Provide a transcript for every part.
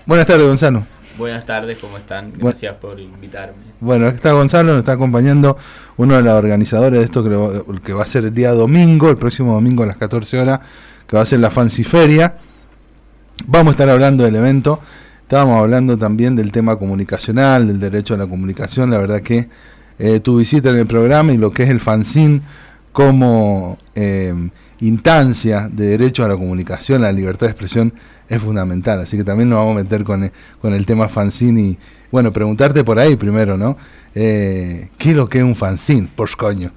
Buenas tardes, Gonzalo. Buenas tardes, ¿cómo están? Gracias por invitarme. Bueno, aquí está Gonzalo, nos está acompañando uno de los organizadores de esto que va a ser el día domingo, el próximo domingo a las 14 horas, que va a ser la Fanciferia. Vamos a estar hablando del evento. Estábamos hablando también del tema comunicacional, del derecho a la comunicación. La verdad que tu visita en el programa y lo que es el fanzine como instancia de derecho a la comunicación, a la libertad de expresión, es fundamental. Así que también nos vamos a meter con el tema fanzine y, bueno, preguntarte por ahí primero, ¿no? ¿Qué es lo que es un fanzine? Por coño.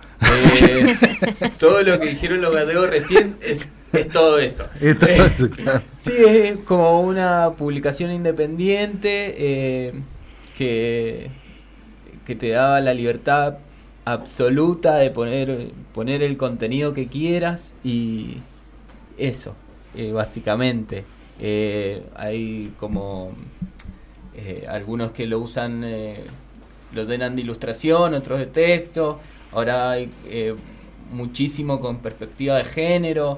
Todo lo que dijeron los gateos recién es todo eso. Es todo eso, claro. Sí, es como una publicación independiente que te daba la libertad absoluta de poner el contenido que quieras y eso, básicamente. Hay como algunos que lo usan, lo llenan de ilustración, otros de texto. Ahora hay muchísimo con perspectiva de género.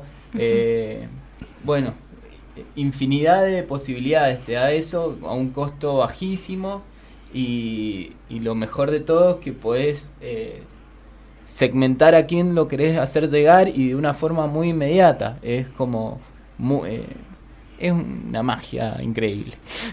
Bueno, infinidad de posibilidades te da eso a un costo bajísimo y lo mejor de todo es que podés segmentar a quién lo querés hacer llegar y de una forma muy inmediata. Es como es una magia increíble.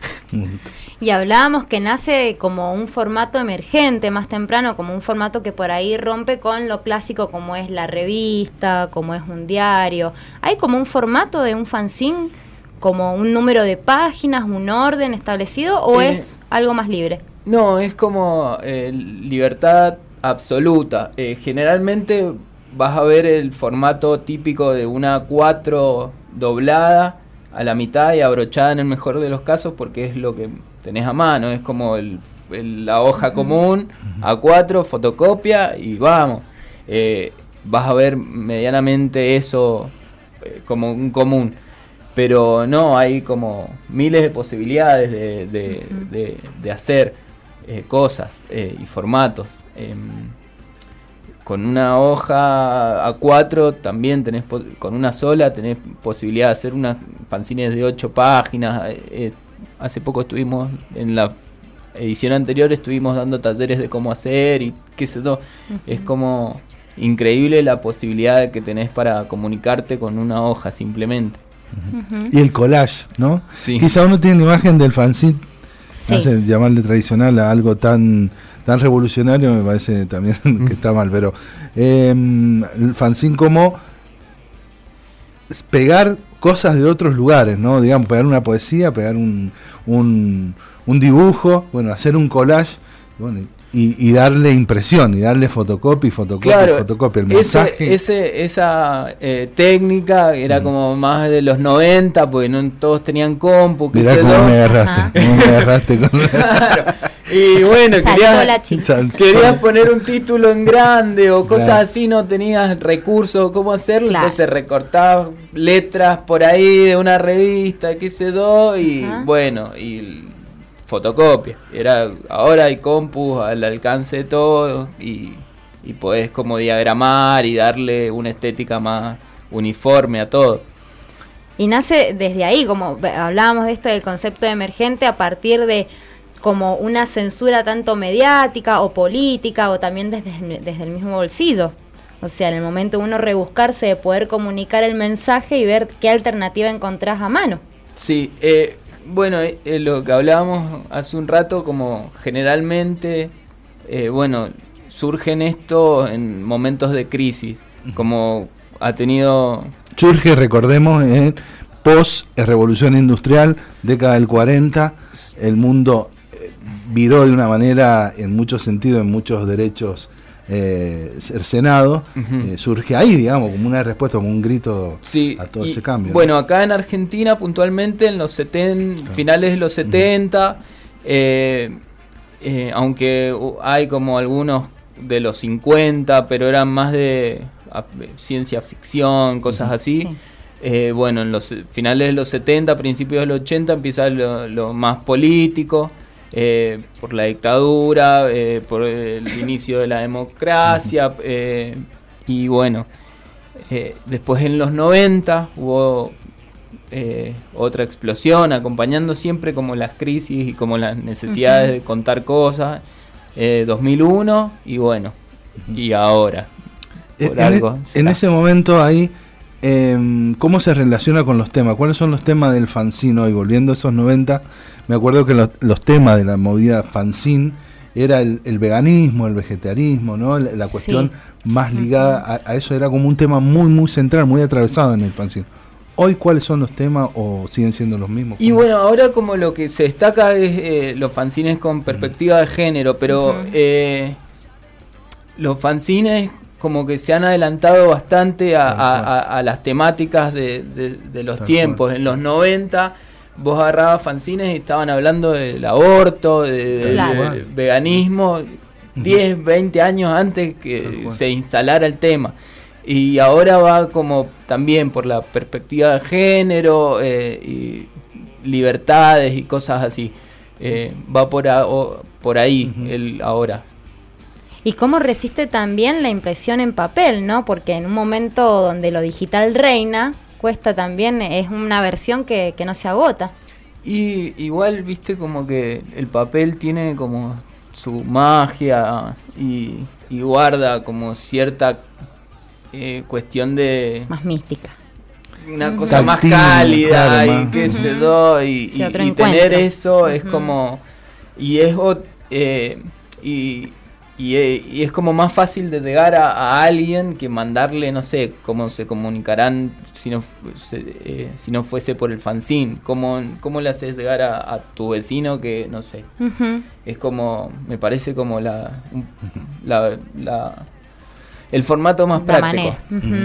Y hablábamos que nace como un formato emergente más temprano, como un formato que por ahí rompe con lo clásico como es la revista, como es un diario. ¿Hay como un formato de un fanzine, como un número de páginas, un orden establecido o es algo más libre? No, es como libertad absoluta. Generalmente vas a ver el formato típico de una A4 doblada a la mitad y abrochada en el mejor de los casos porque es lo que tenés a mano, es como la hoja común, A4, fotocopia y vamos. Vas a ver medianamente eso como un común, pero no, hay como miles de posibilidades de hacer cosas y formatos. Con una hoja A4 también tenés, con una sola tenés posibilidad de hacer unas fanzines de 8 páginas. Hace poco estuvimos, en la edición anterior, estuvimos dando talleres de cómo hacer y qué sé yo. Es como increíble la posibilidad que tenés para comunicarte con una hoja simplemente. Y el collage, ¿no? Sí. Quizá uno tiene la imagen del fanzine, Sí. no sé, llamarle tradicional a algo tan revolucionario, me parece también que está mal, pero el fanzine como pegar cosas de otros lugares, ¿no? Digamos, pegar una poesía, pegar un dibujo, bueno, hacer un collage, bueno, y darle impresión, y darle fotocopia, Claro, fotocopia, el mensaje. Esa técnica era como más de los 90, porque no todos tenían compu, qué Mirá sé cómo yo. me agarraste con Claro. Y bueno, querías poner un título en grande o cosas Claro. así, no tenías recursos, cómo hacerlo, Claro. entonces recortabas letras por ahí de una revista, qué sé yo, y bueno, y fotocopia. Ahora hay compus al alcance de todos y podés como diagramar y darle una estética más uniforme a todo. Y nace desde ahí, como hablábamos de esto del concepto de emergente, a partir de como una censura tanto mediática o política o también desde el mismo bolsillo. O sea, en el momento uno rebuscarse de poder comunicar el mensaje y ver qué alternativa encontrás a mano. Sí, bueno, lo que hablábamos hace un rato, como generalmente, bueno, surgen esto en momentos de crisis, como ha tenido... Surge, recordemos, post-revolución industrial, década del 40, el mundo viró de una manera, en muchos sentidos, en muchos derechos cercenados, surge ahí, digamos, como una respuesta, como un grito a todo ese cambio. Bueno, ¿no? Acá en Argentina, puntualmente, en los finales de los 70, aunque hay como algunos de los 50, pero eran más de ciencia ficción, cosas así. Sí. Bueno, en los finales de los 70, principios de los 80 empieza lo más político, por la dictadura, por el inicio de la democracia, y bueno, después en los 90 hubo otra explosión, acompañando siempre como las crisis y como las necesidades de contar cosas. 2001 y bueno, y ahora. En ese momento ahí, ¿cómo se relaciona con los temas? ¿Cuáles son los temas del fanzine hoy? Volviendo a esos 90, me acuerdo que los temas de la movida fanzine era el veganismo, el vegetarianismo, ¿no? La cuestión más ligada a eso, era como un tema muy, muy central, muy atravesado en el fanzine. ¿Hoy cuáles son los temas o siguen siendo los mismos? Y bueno, ahora como lo que se destaca es los fanzines con perspectiva de género, pero los fanzines como que se han adelantado bastante a las temáticas de los tiempos. En los 90 vos agarrabas fanzines y estaban hablando del aborto, del veganismo, 10, 20 años antes que se instalara el tema. Y ahora va como también por la perspectiva de género y libertades y cosas así. Va por ahí ahora. Y cómo resiste también la impresión en papel, ¿no? Porque en un momento donde lo digital reina, cuesta también, es una versión que no se agota. Y igual, viste, como que el papel tiene como su magia y guarda como cierta cuestión de... más mística. Una cosa más cálida, claro, y qué sé yo, y tener eso es como... Y es como más fácil de llegar a alguien que mandarle, no sé, cómo se comunicarán si no fuese por el fanzine. ¿Cómo le haces llegar a tu vecino que, no sé? Es como, me parece como el formato más práctico.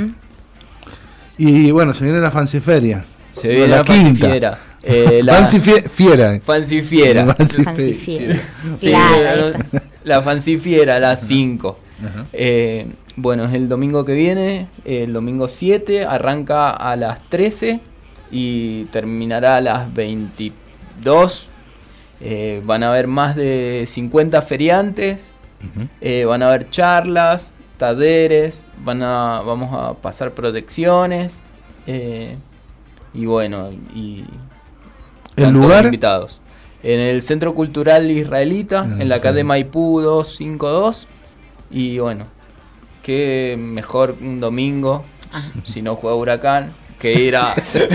Y bueno, se viene la Fanciferia. Se viene la Fancifiera. Fancifiera. Fancifiera. Sí, claro, la Fancifiera, las 5. Bueno, es el domingo que viene, el domingo 7, arranca a las 13 y terminará a las 22. Van a haber más de 50 feriantes, van a haber charlas, talleres, vamos a pasar protecciones, y bueno, y ¿el lugar? Invitados. En el Centro Cultural Israelita, en la calle Maipú 252. Y bueno, qué mejor un domingo, si no juega Huracán, que ir a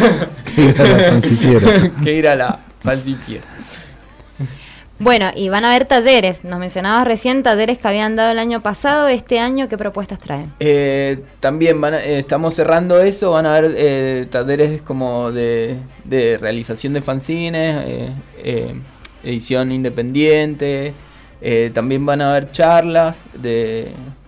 la Fancifiera. Bueno, y van a haber talleres. Nos mencionabas recién talleres que habían dado el año pasado. Este año, ¿qué propuestas traen? También estamos cerrando eso. Van a haber talleres como de realización de fanzines, edición independiente. También van a haber charlas de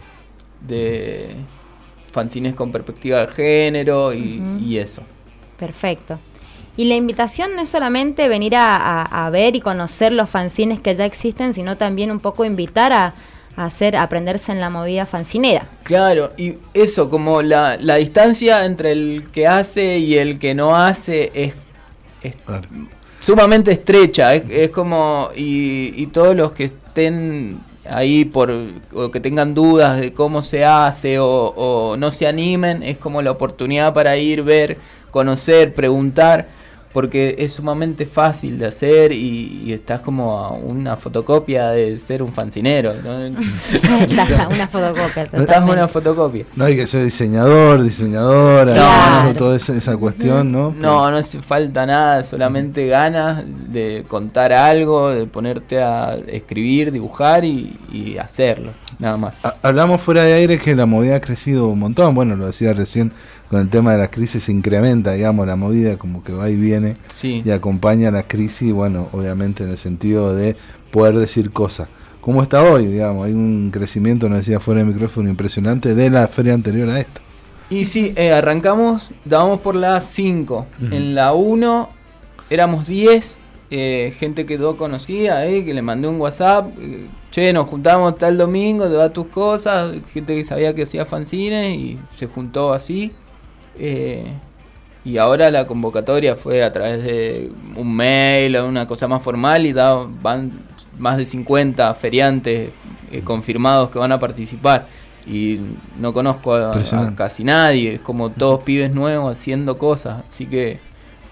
fanzines con perspectiva de género y eso. Perfecto. Y la invitación no es solamente venir a ver y conocer los fanzines que ya existen, sino también un poco invitar a aprenderse en la movida fanzinera. Claro, y eso, como la distancia entre el que hace y el que no hace es claro, sumamente estrecha, es como, y todos los que estén ahí o que tengan dudas de cómo se hace o no se animen, es como la oportunidad para ir, ver, conocer, preguntar, porque es sumamente fácil de hacer y estás como a una fotocopia de ser un fancinero, ¿no? Estás a una fotocopia. Estás a una fotocopia. No hay que ser diseñadora, claro, toda esa cuestión, ¿no? No hace falta nada, solamente ganas de contar algo, de ponerte a escribir, dibujar y hacerlo, nada más. Hablamos fuera de aire que la movida ha crecido un montón, bueno, lo decía recién, con el tema de la crisis se incrementa, digamos, la movida como que va y viene, sí, y acompaña la crisis, bueno, obviamente en el sentido de poder decir cosas. ¿Cómo está hoy? Digamos, hay un crecimiento, nos decía fuera de micrófono, impresionante de la feria anterior a esta. Y sí, arrancamos, dábamos por la 5, en la 1 éramos 10, gente quedó conocida, que le mandé un WhatsApp, che, nos juntamos tal domingo, te da tus cosas, gente que sabía que hacía fanzines y se juntó así. Y ahora la convocatoria fue a través de un mail o una cosa más formal y van más de 50 feriantes confirmados que van a participar y no conozco a casi nadie, es como todos pibes nuevos haciendo cosas, así que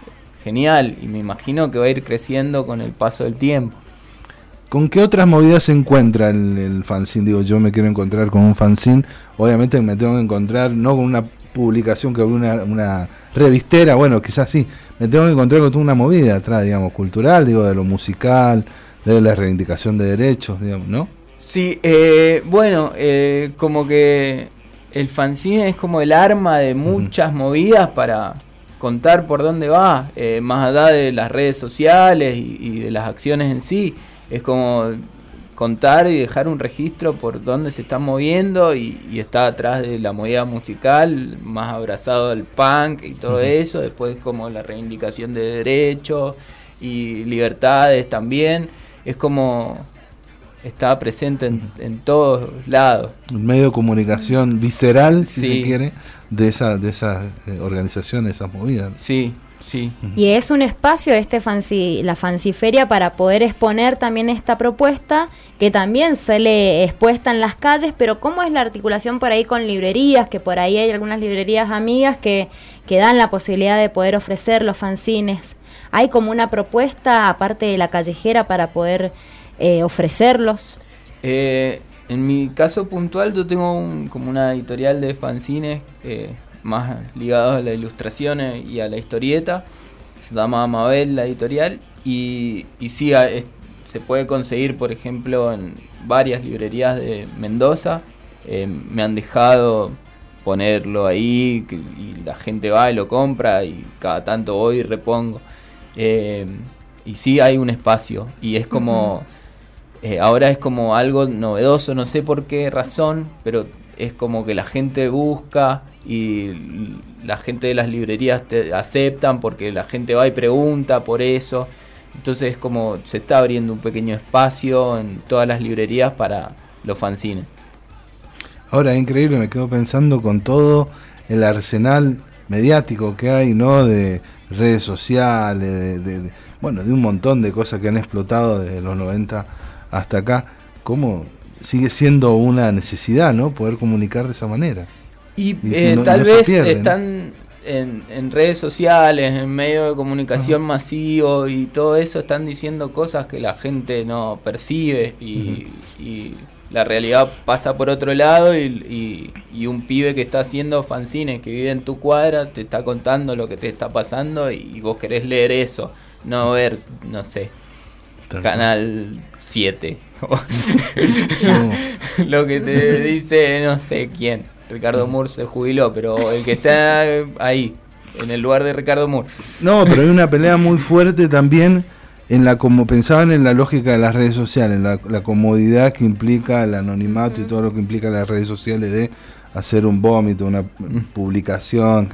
genial, y me imagino que va a ir creciendo con el paso del tiempo. ¿Con qué otras movidas se encuentra el fanzine? Digo, yo me quiero encontrar con un fanzine, obviamente me tengo que encontrar no con una publicación que una revistera, bueno, quizás sí, me tengo que encontrar con toda una movida atrás, digamos, cultural, digo, de lo musical, de la reivindicación de derechos, digamos, ¿no? Sí, bueno, como que el fanzine es como el arma de muchas movidas para contar por dónde va, más allá de las redes sociales y de las acciones en sí. Es como contar y dejar un registro por dónde se está moviendo y está atrás de la movida musical, más abrazado al punk y todo eso, después como la reivindicación de derechos y libertades también, es como está presente en todos lados. Un medio de comunicación visceral, si Sí. se quiere, de esas organizaciones, esas movidas. Sí, sí. Y es un espacio la Fanciferia para poder exponer también esta propuesta que también sale expuesta en las calles, pero ¿cómo es la articulación por ahí con librerías? Que por ahí hay algunas librerías amigas que dan la posibilidad de poder ofrecer los fanzines. ¿Hay como una propuesta aparte de la callejera para poder ofrecerlos? En mi caso puntual yo tengo como una editorial de fanzines más ligados a la ilustración y a la historieta, se llama Mabel la editorial, y sí, se puede conseguir, por ejemplo, en varias librerías de Mendoza. Me han dejado ponerlo ahí y la gente va y lo compra, y cada tanto voy y repongo. Y sí hay un espacio, y es como ahora es como algo novedoso, no sé por qué razón, pero es como que la gente busca y la gente de las librerías te aceptan porque la gente va y pregunta por eso. Entonces es como se está abriendo un pequeño espacio en todas las librerías para los fanzines. Ahora es increíble, me quedo pensando con todo el arsenal mediático que hay, ¿no? De redes sociales, bueno, de un montón de cosas que han explotado desde los 90 hasta acá. ¿Cómo sigue siendo una necesidad, ¿no? Poder comunicar de esa manera. Y si tal no se vez pierde, están en redes sociales, en medios de comunicación masivos y todo eso, están diciendo cosas que la gente no percibe y la realidad pasa por otro lado, y un pibe que está haciendo fanzines, que vive en tu cuadra, te está contando lo que te está pasando y vos querés leer eso, no ver, no sé, Canal 7 lo que te dice no sé quién. Ricardo Moore se jubiló, pero el que está ahí, en el lugar de Ricardo Moore. No, pero hay una pelea muy fuerte también en como pensaban en la lógica de las redes sociales, la comodidad que implica el anonimato y todo lo que implica las redes sociales de hacer un vómito, una publicación,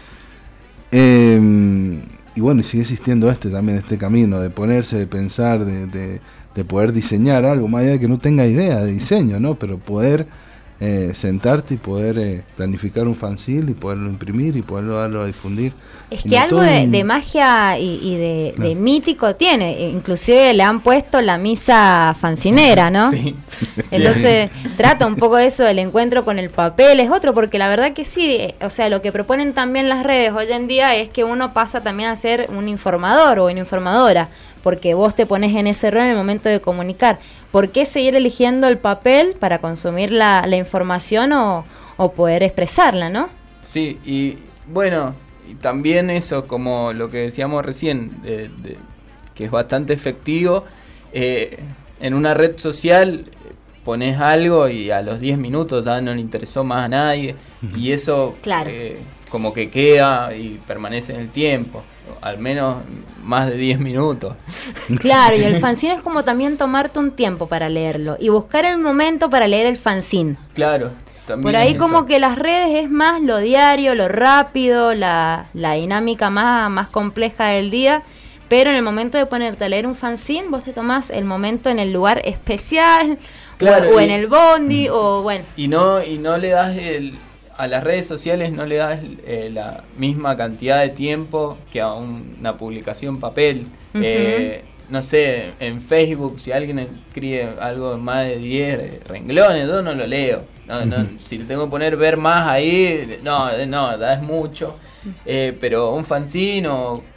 y bueno, y sigue existiendo también este camino de ponerse, de pensar, de poder diseñar algo, más allá de que no tenga idea de diseño, ¿no? Pero poder sentarte y poder planificar un fanzine y poderlo imprimir y poderlo darlo a difundir. Es que algo de magia y de mítico tiene, inclusive le han puesto la misa fancinera, ¿no? Sí. Entonces trata un poco eso del encuentro con el papel, es otro, porque la verdad que sí, o sea, lo que proponen también las redes hoy en día es que uno pasa también a ser un informador o una informadora, porque vos te pones en ese rol en el momento de comunicar. ¿Por qué seguir eligiendo el papel para consumir la información o poder expresarla, no? Sí, y bueno, y también eso, como lo que decíamos recién, que es bastante efectivo, en una red social pones algo y a los 10 minutos ya no le interesó más a nadie, y eso claro. Como que queda y permanece en el tiempo, al menos más de 10 minutos. Claro, y el fanzine es como también tomarte un tiempo para leerlo y buscar el momento para leer el fanzine. Claro. Por ahí como que las redes es más lo diario, lo rápido, la dinámica más compleja del día, pero en el momento de ponerte a leer un fanzine, vos te tomás el momento en el lugar especial, claro, o en el bondi, o bueno. Y no le das a las redes sociales no le das la misma cantidad de tiempo que a una publicación papel. No sé, en Facebook, si alguien escribe algo más de 10 renglones, yo no lo leo. Si le tengo que poner ver más ahí, no, es mucho. Pero un fanzine o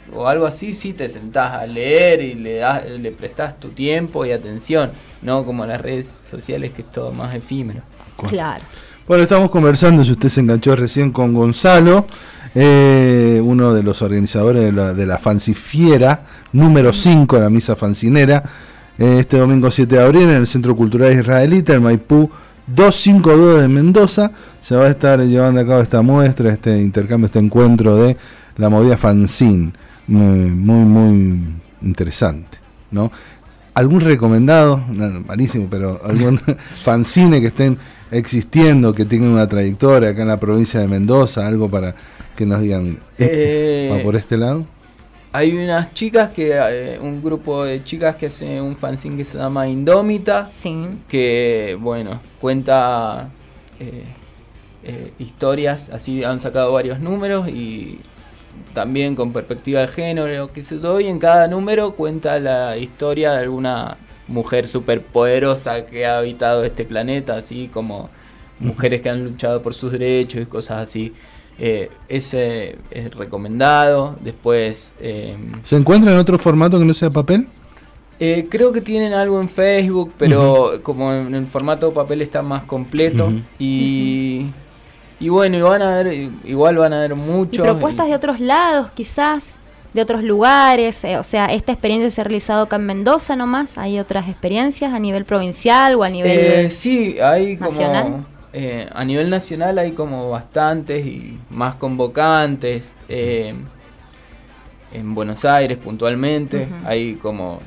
o algo así, sí te sentás a leer y le prestás tu tiempo y atención, no como las redes sociales, que es todo más efímero. Claro. Bueno, estamos conversando, si usted se enganchó recién, con Gonzalo, uno de los organizadores de la Fancifiera número 5, la misa fancinera, este domingo 7 de abril en el Centro Cultural Israelita, en Maipú 252 de Mendoza. Se va a estar llevando a cabo esta muestra, este intercambio, este encuentro de la movida fanzine, muy interesante, ¿no? ¿Algún recomendado? No, malísimo, pero algún fanzine que estén existiendo, que tengan una trayectoria acá en la provincia de Mendoza, algo para que nos digan, ¿va por este lado? Hay unas chicas un grupo de chicas que hace un fanzine que se llama Indómita, Sí. que bueno, cuenta historias, así han sacado varios números y también con perspectiva de género, qué sé yo, y en cada número cuenta la historia de alguna mujer superpoderosa que ha habitado este planeta, así como mujeres que han luchado por sus derechos y cosas así. Ese es recomendado. Después ¿se encuentra en otro formato que no sea papel? Creo que tienen algo en Facebook, pero como en el formato papel está más completo. Y bueno, igual van a haber muchos. Y propuestas de otros lados, quizás, de otros lugares. O sea, esta experiencia se ha realizado acá en Mendoza nomás. ¿Hay otras experiencias a nivel provincial o a nivel sí, hay nacional? Como a nivel nacional hay como bastantes y más convocantes. En Buenos Aires puntualmente hay como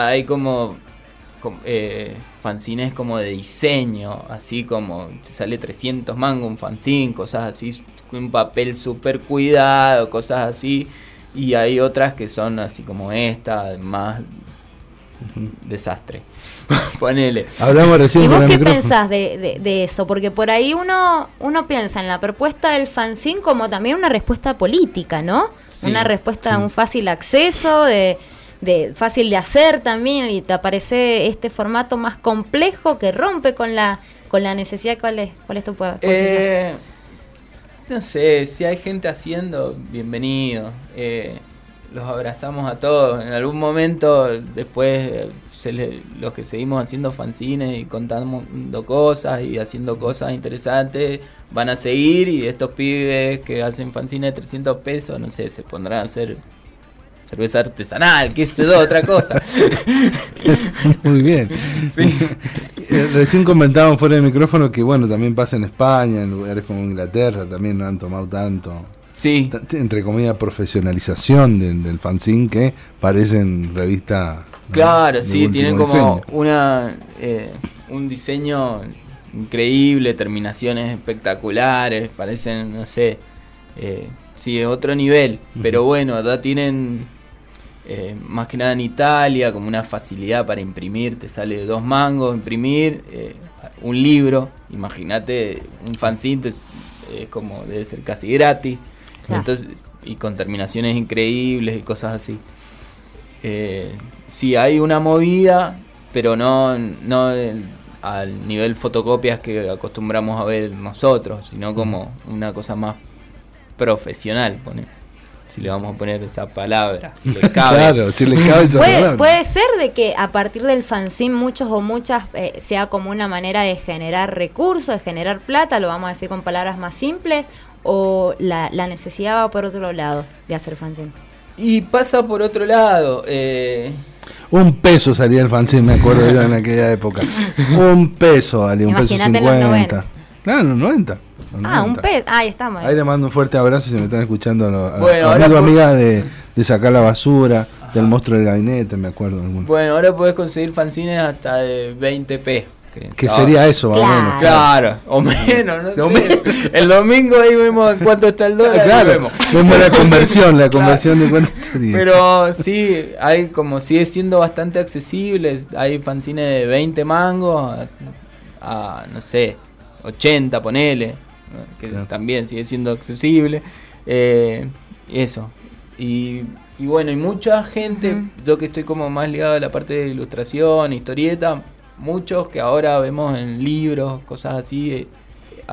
fanzines como de diseño, así como te sale 300 mangos un fanzine, cosas así, un papel súper cuidado, cosas así. Y hay otras que son así como esta, más desastre. Ponele. Hablamos recién. ¿Y vos con el qué micrófono. pensás de eso? Porque por ahí uno piensa en la propuesta del fanzine como también una respuesta política, ¿no? Sí, una respuesta a un fácil acceso, de fácil de hacer también, y te aparece este formato más complejo que rompe con la necesidad. ¿Cuál es tu posición? No sé, si hay gente haciendo, bienvenido. Los abrazamos a todos. En algún momento, después, los que seguimos haciendo fanzines y contando cosas y haciendo cosas interesantes, van a seguir, y estos pibes que hacen fanzines de 300 pesos, no sé, se pondrán a hacer cerveza artesanal, qué sé yo, otra cosa. Muy bien. Sí. Recién comentábamos fuera del micrófono que bueno, también pasa en España, en lugares como Inglaterra, también no han tomado tanto, Sí. entre comillas, profesionalización del fanzine, que parecen revista, ¿no? Claro, de sí, último tienen como diseño. un diseño increíble, terminaciones espectaculares, parecen, no sé, sí, es otro nivel, pero bueno, ya tienen más que nada en Italia como una facilidad para imprimir, te sale 2 mangos imprimir un libro, imagínate un fanzine, es como debe ser casi gratis. Claro. Entonces, y con terminaciones increíbles y cosas así. Sí, hay una movida, pero no al nivel fotocopias que acostumbramos a ver nosotros, sino como una cosa más profesional, si le vamos a poner esa palabra, si le cabe. Claro, si le cabe esa palabra. Puede ser de que a partir del fanzine muchos o muchas sea como una manera de generar recursos, de generar plata, lo vamos a decir con palabras más simples, o la necesidad va por otro lado de hacer fanzine. Y pasa por otro lado. $1 salía el fanzine, me acuerdo yo en aquella época. $1 valía, Imagínate en los 1.50. 90. Claro, en los 90. $1. Ahí estamos. Ahí le mando un fuerte abrazo si me están escuchando a Bueno, amigo, amiga de Sacar la Basura, del Monstruo del Gabinete, me acuerdo. Bueno, ahora podés conseguir fanzines hasta de 20p. Que sería eso, más o menos. Claro, o menos, no sé. El domingo ahí vemos en cuánto está el dólar. Claro, vemos la conversión de cuánto sería. Pero sí, sigue siendo bastante accesible. Hay fanzines de 20 mangos a no sé, 80, ponele, que también sigue siendo accesible. Eso. Y bueno, hay mucha gente, yo que estoy como más ligado a la parte de ilustración, historieta, muchos que ahora vemos en libros, cosas así,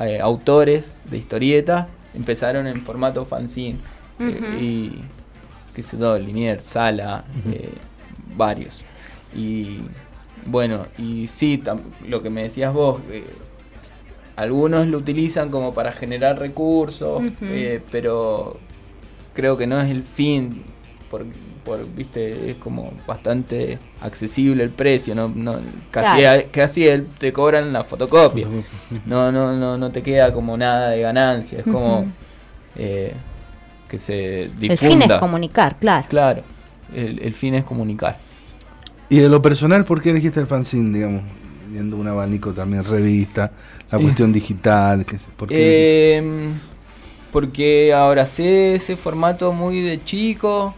autores de historieta, empezaron en formato fanzine. qué sé yo, Liniers, Sala, varios. Y bueno, y sí, lo que me decías vos, algunos lo utilizan como para generar recursos, pero creo que no es el fin, viste, es como bastante accesible el precio, casi te cobran la fotocopia, no te queda como nada de ganancia, es como que se difunda. El fin es comunicar, claro. Claro, el fin es comunicar. Y de lo personal, ¿por qué elegiste el fanzine, digamos? Viendo un abanico también, revista, la cuestión digital, ¿por qué porque abracé ese formato muy de chico,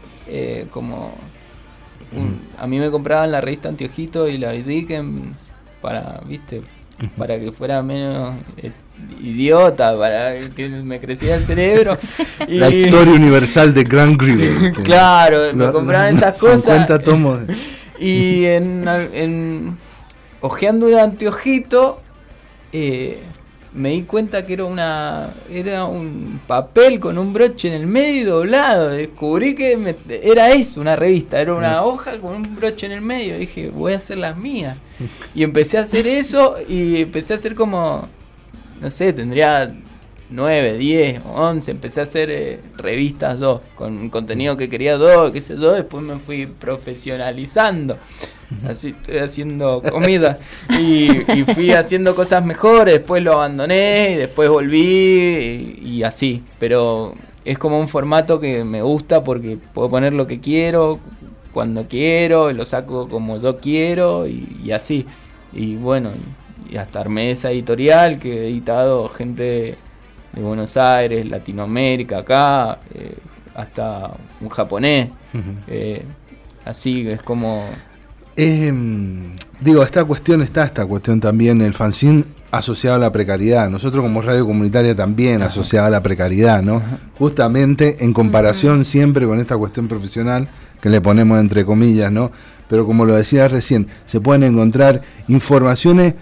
a mí me compraban la revista Antiojito y la Dicken para, ¿viste? Para que fuera menos idiota, para que me creciera el cerebro. Y la historia universal de Grant Griever. Claro, me compraban esas 50 cosas. tomos. Y hojeando un Antiojito, me di cuenta que era un papel con un broche en el medio y doblado. Descubrí que era eso, una revista, era una hoja con un broche en el medio. Dije, voy a hacer las mías. Y empecé a hacer eso y empecé a hacer como, no sé, tendría 9, 10 o 11. Empecé a hacer revistas con contenido que quería qué sé yo. Después me fui profesionalizando. Así estoy haciendo comida y fui haciendo cosas mejores, después lo abandoné y después volví y así, pero es como un formato que me gusta porque puedo poner lo que quiero, cuando quiero, lo saco como yo quiero y así, y bueno, y hasta armé esa editorial que he editado gente de Buenos Aires, Latinoamérica, acá, hasta un japonés, así es como... digo, esta cuestión también, el fanzine asociado a la precariedad. Nosotros como radio comunitaria también asociado a la precariedad, ¿no? Justamente en comparación siempre con esta cuestión profesional que le ponemos entre comillas, ¿no? Pero como lo decía recién, se pueden encontrar informaciones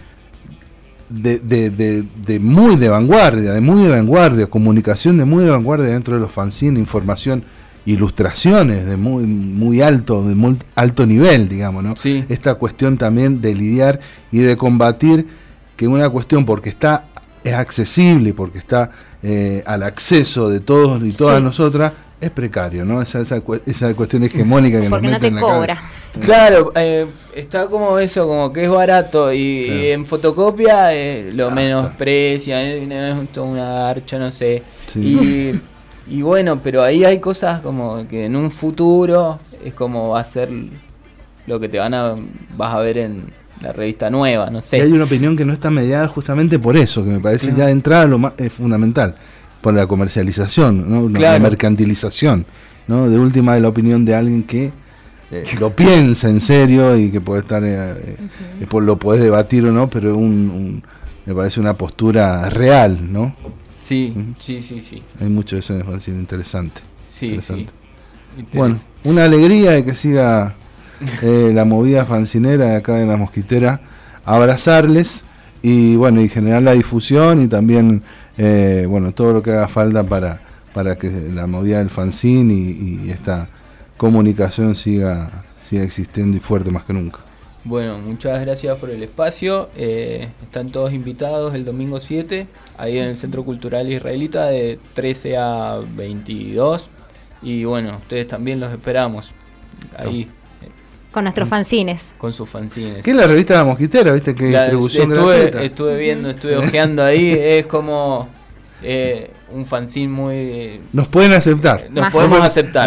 de muy de vanguardia, comunicación de muy de vanguardia dentro de los fanzines, información, ilustraciones de muy alto nivel, digamos, ¿no? Sí. Esta cuestión también de lidiar y de combatir que una cuestión porque es accesible, porque está al acceso de todos y todas nosotras, es precario, ¿no? Esa cuestión hegemónica que porque nos mete en la cobra. cabeza. Claro, está como eso, como que es barato y en fotocopia lo menosprecia, es toda una garcha, no sé. Sí. Y bueno, pero ahí hay cosas como que en un futuro es como va a ser lo que vas a ver en la revista nueva, no sé. Y hay una opinión que no está mediada justamente por eso, que me parece ya de entrada lo más fundamental, por la comercialización, ¿no? La mercantilización, ¿no? De última, de la opinión de alguien que lo piensa en serio y que puede estar, lo podés debatir o no, pero me parece una postura real, ¿no? Sí, sí. Hay mucho de eso en el fanzine, interesante. Sí, interesante. Sí. Bueno, una alegría de que siga la movida fancinera de acá en La Mosquitera, abrazarles y bueno, y generar la difusión y también todo lo que haga falta para que la movida del fanzine y esta comunicación siga existiendo y fuerte más que nunca. Bueno, muchas gracias por el espacio. Están todos invitados el domingo 7, ahí en el Centro Cultural Israelita, de 13 a 22. Y bueno, ustedes también los esperamos ahí. Con nuestros fanzines. Con sus fanzines. ¿Qué es la revista La Mosquitera? ¿Viste qué distribución gratuita? Estuve hojeando ahí. Es como un fanzine muy... Nos pueden aceptar. Nos podemos aceptar.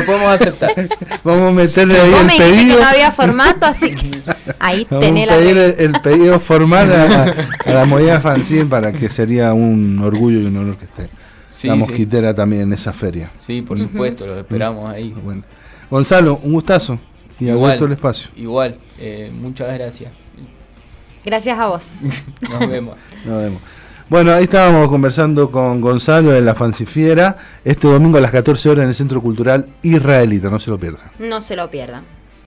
Vamos a meterle ahí el pedido. Que no había formato, así que ahí tenés la... Vamos a pedir el pedido formal a la movida fanzine para que sería un orgullo y un honor que esté La Mosquitera también en esa feria. Sí, por supuesto, los esperamos ahí. Bueno. Gonzalo, un gustazo. Y a gusto el espacio. Igual, muchas gracias. Gracias a vos. Nos vemos. Bueno, ahí estábamos conversando con Gonzalo de La Fancifiera, este domingo a las 14 horas en el Centro Cultural Israelita, no se lo pierdan. No se lo pierdan.